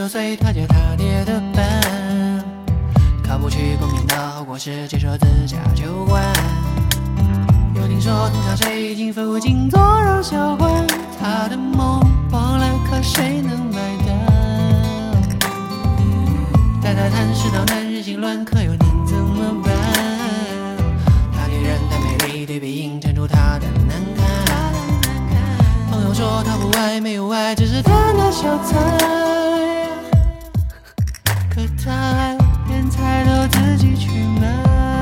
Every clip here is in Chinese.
16岁，他借他爹的本，考不去公民的后果是接受自家酒馆。又听说通常水晶附近做肉小馆，他的梦忘了，可谁能买单？带他谈世道难人心乱，可又能怎么办？他女人太美丽，对比映衬出他的难堪。朋友说他不爱，没有爱，只是贪他小财。可他爱，连菜都自己去买。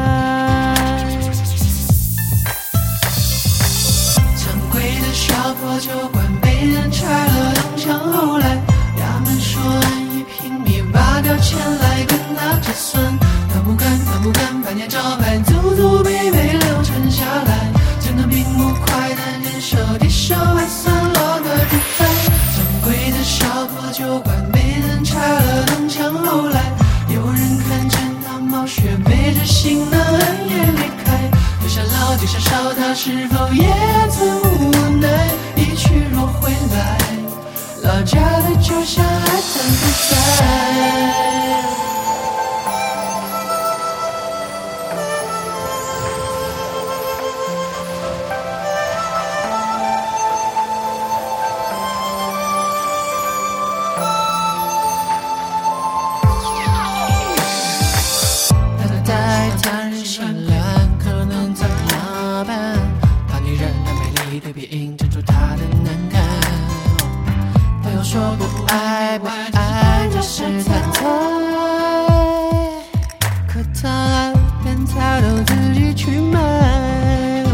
常规的小破酒馆被人拆了东墙，后来衙门说按一平米8条钱来跟他折算，他不敢，半年招牌祖祖辈辈流传下来，真的并不快，但人手地手还算落个地方。常规的小破酒馆被人拆了东墙，后来有人看见他冒血，背着行囊暗夜离开。就像老就像少，他是否也曾无奈？一去若回来，老家的酒香还存不在？对比映衬出他的难堪。朋友说过不爱，就是贪财。可他爱，连菜都自己去买。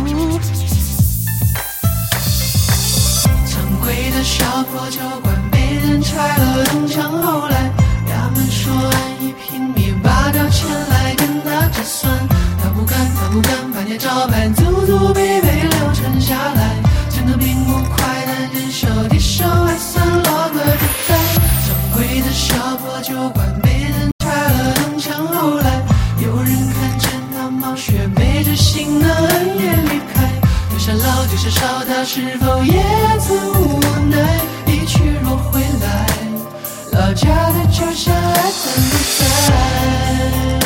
常规的小破酒馆被人拆了东墙，后来衙门说按一平米8条钱来跟他折算，他不敢，半夜招牌祖祖辈辈流传下来，真的并不快，但人手地手还算落个地方。常规的小破酒馆被人拆了东墙，后来有人看见他冒血，背着行囊暗夜离开。就像老就像少，他是否也曾无奈？一去若回来，老家的酒香还存不在？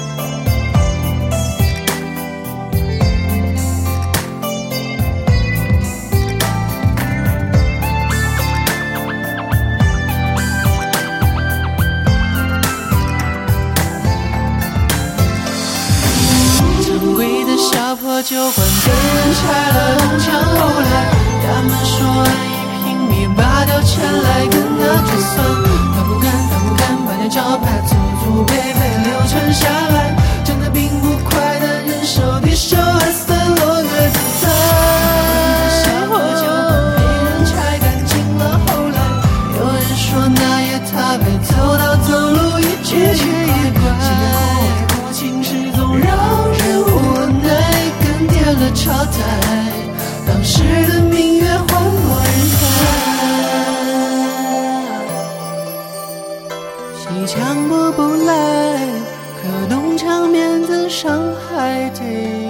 酒馆被人拆了东墙，后来衙门说按一平米8条钱来跟他折算，他不敢，半年招牌祖祖辈辈流传下来，真的并不快，但人手地手还算落个地方。小破酒馆被人拆干净了，后来有人说那夜他被走路一句却一怪，不情始终让人无奈。颠了朝代，当时的明月换过人看。西墙过不来，可东墙面子上还得